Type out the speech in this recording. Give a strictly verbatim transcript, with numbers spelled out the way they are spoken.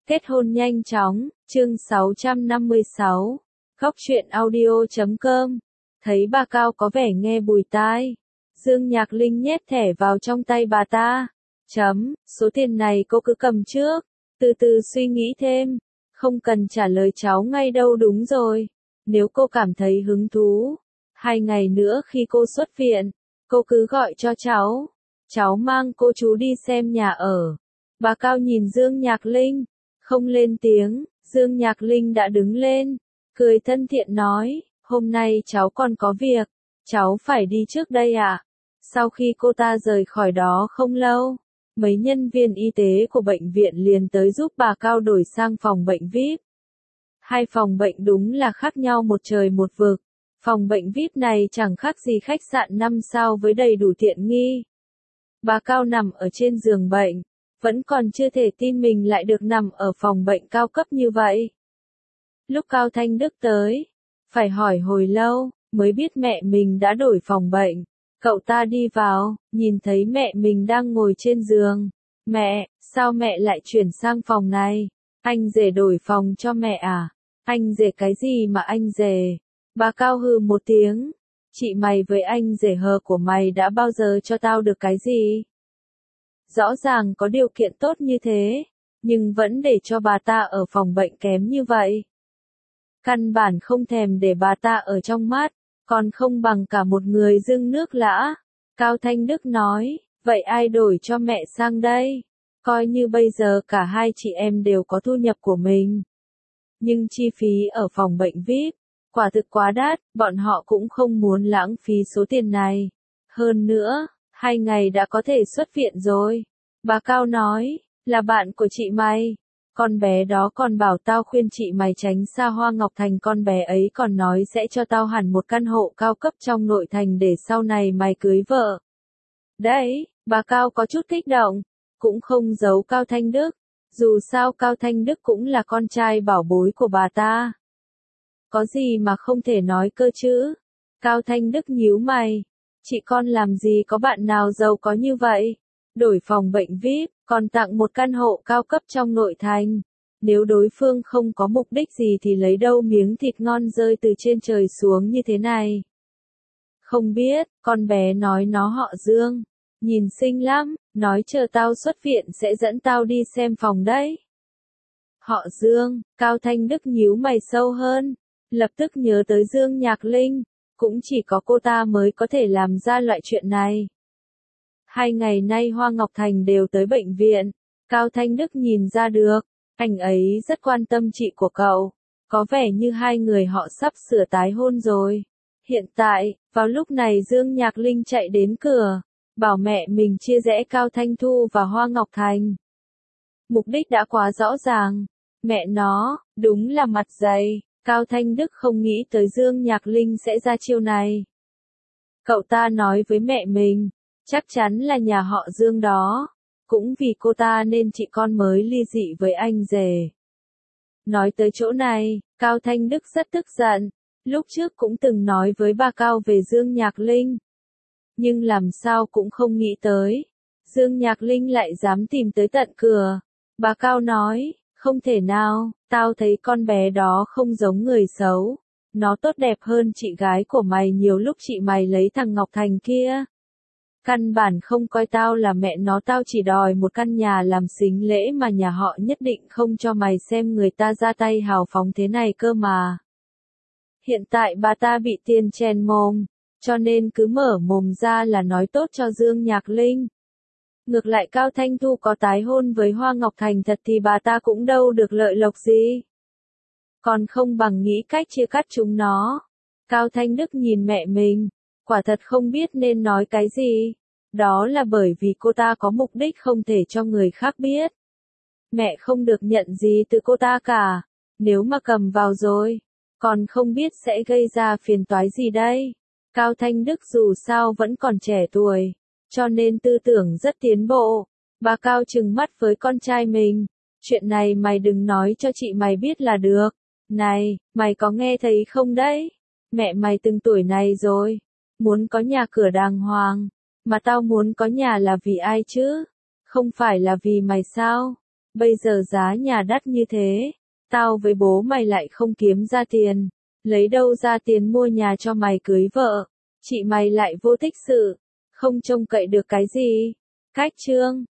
Kết hôn nhanh chóng, chương sáu trăm năm mươi sáu. Góc truyện audio chấm com. Thấy bà Cao có vẻ nghe bùi tai. Dương Nhạc Linh nhét thẻ vào trong tay bà ta. Chấm, số tiền này cô cứ cầm trước. Từ từ suy nghĩ thêm. Không cần trả lời cháu ngay đâu, đúng rồi. Nếu cô cảm thấy hứng thú. Hai ngày nữa khi cô xuất viện, cô cứ gọi cho cháu. Cháu mang cô chú đi xem nhà ở. Bà Cao nhìn Dương Nhạc Linh. Không lên tiếng, Dương Nhạc Linh đã đứng lên, cười thân thiện nói, hôm nay cháu còn có việc, cháu phải đi trước đây ạ. Sau khi cô ta rời khỏi đó không lâu, mấy nhân viên y tế của bệnh viện liền tới giúp bà Cao đổi sang phòng bệnh vi ai pi. Hai phòng bệnh đúng là khác nhau một trời một vực, phòng bệnh vi ai pi này chẳng khác gì khách sạn năm sao với đầy đủ tiện nghi. Bà Cao nằm ở trên giường bệnh. Vẫn còn chưa thể tin mình lại được nằm ở phòng bệnh cao cấp như vậy. Lúc Cao Thanh Đức tới, phải hỏi hồi lâu, mới biết mẹ mình đã đổi phòng bệnh. Cậu ta đi vào, nhìn thấy mẹ mình đang ngồi trên giường. Mẹ, sao mẹ lại chuyển sang phòng này? Anh rể đổi phòng cho mẹ à? Anh rể cái gì mà anh rể? Bà Cao hừ một tiếng. Chị mày với anh rể hờ của mày đã bao giờ cho tao được cái gì? Rõ ràng có điều kiện tốt như thế, nhưng vẫn để cho bà ta ở phòng bệnh kém như vậy. Căn bản không thèm để bà ta ở trong mắt, còn không bằng cả một người dưng nước lã. Cao Thanh Đức nói, vậy ai đổi cho mẹ sang đây? Coi như bây giờ cả hai chị em đều có thu nhập của mình. Nhưng chi phí ở phòng bệnh vi ai pi, quả thực quá đắt, bọn họ cũng không muốn lãng phí số tiền này. Hơn nữa, hai ngày đã có thể xuất viện rồi. Bà Cao nói, là bạn của chị mày. Con bé đó còn bảo tao khuyên chị mày tránh xa Hoa Ngọc Thành, con bé ấy còn nói sẽ cho tao hẳn một căn hộ cao cấp trong nội thành để sau này mày cưới vợ. Đấy, bà Cao có chút kích động, cũng không giấu Cao Thanh Đức. Dù sao Cao Thanh Đức cũng là con trai bảo bối của bà ta. Có gì mà không thể nói cơ chứ? Cao Thanh Đức nhíu mày. Chị con làm gì có bạn nào giàu có như vậy? Đổi phòng bệnh vi ai pi, còn tặng một căn hộ cao cấp trong nội thành. Nếu đối phương không có mục đích gì thì lấy đâu miếng thịt ngon rơi từ trên trời xuống như thế này? Không biết, con bé nói nó họ Dương. Nhìn xinh lắm, nói chờ tao xuất viện sẽ dẫn tao đi xem phòng đấy. Họ Dương, Cao Thanh Đức nhíu mày sâu hơn. Lập tức nhớ tới Dương Nhạc Linh. Cũng chỉ có cô ta mới có thể làm ra loại chuyện này. Hai ngày nay Hoa Ngọc Thành đều tới bệnh viện. Cao Thanh Đức nhìn ra được, anh ấy rất quan tâm chị của cậu. Có vẻ như hai người họ sắp sửa tái hôn rồi. Hiện tại, vào lúc này Dương Nhạc Linh chạy đến cửa, bảo mẹ mình chia rẽ Cao Thanh Thu và Hoa Ngọc Thành. Mục đích đã quá rõ ràng. Mẹ nó, đúng là mặt dày. Cao Thanh Đức không nghĩ tới Dương Nhạc Linh sẽ ra chiêu này. Cậu ta nói với mẹ mình, chắc chắn là nhà họ Dương đó. Cũng vì cô ta nên chị con mới ly dị với anh rể. Nói tới chỗ này, Cao Thanh Đức rất tức giận. Lúc trước cũng từng nói với bà Cao về Dương Nhạc Linh. Nhưng làm sao cũng không nghĩ tới. Dương Nhạc Linh lại dám tìm tới tận cửa. Bà Cao nói, không thể nào, tao thấy con bé đó không giống người xấu. Nó tốt đẹp hơn chị gái của mày nhiều lúc chị mày lấy thằng Ngọc Thành kia. Căn bản không coi tao là mẹ nó, tao chỉ đòi một căn nhà làm sính lễ mà nhà họ nhất định không cho mày xem người ta ra tay hào phóng thế này cơ mà. Hiện tại bà ta bị tiền chèn mồm, cho nên cứ mở mồm ra là nói tốt cho Dương Nhạc Linh. Ngược lại Cao Thanh Thu có tái hôn với Hoa Ngọc Thành thật thì bà ta cũng đâu được lợi lộc gì. Còn không bằng nghĩ cách chia cắt chúng nó. Cao Thanh Đức nhìn mẹ mình, quả thật không biết nên nói cái gì. Đó là bởi vì cô ta có mục đích không thể cho người khác biết. Mẹ không được nhận gì từ cô ta cả. Nếu mà cầm vào rồi, còn không biết sẽ gây ra phiền toái gì đây. Cao Thanh Đức dù sao vẫn còn trẻ tuổi, cho nên tư tưởng rất tiến bộ. Bà Cao trừng mắt với con trai mình. Chuyện này mày đừng nói cho chị mày biết là được. Này, mày có nghe thấy không đấy? Mẹ mày từng tuổi này rồi. Muốn có nhà cửa đàng hoàng. Mà tao muốn có nhà là vì ai chứ? Không phải là vì mày sao? Bây giờ giá nhà đắt như thế, tao với bố mày lại không kiếm ra tiền, lấy đâu ra tiền mua nhà cho mày cưới vợ, chị mày lại vô tích sự, không trông cậy được cái gì. Cách chương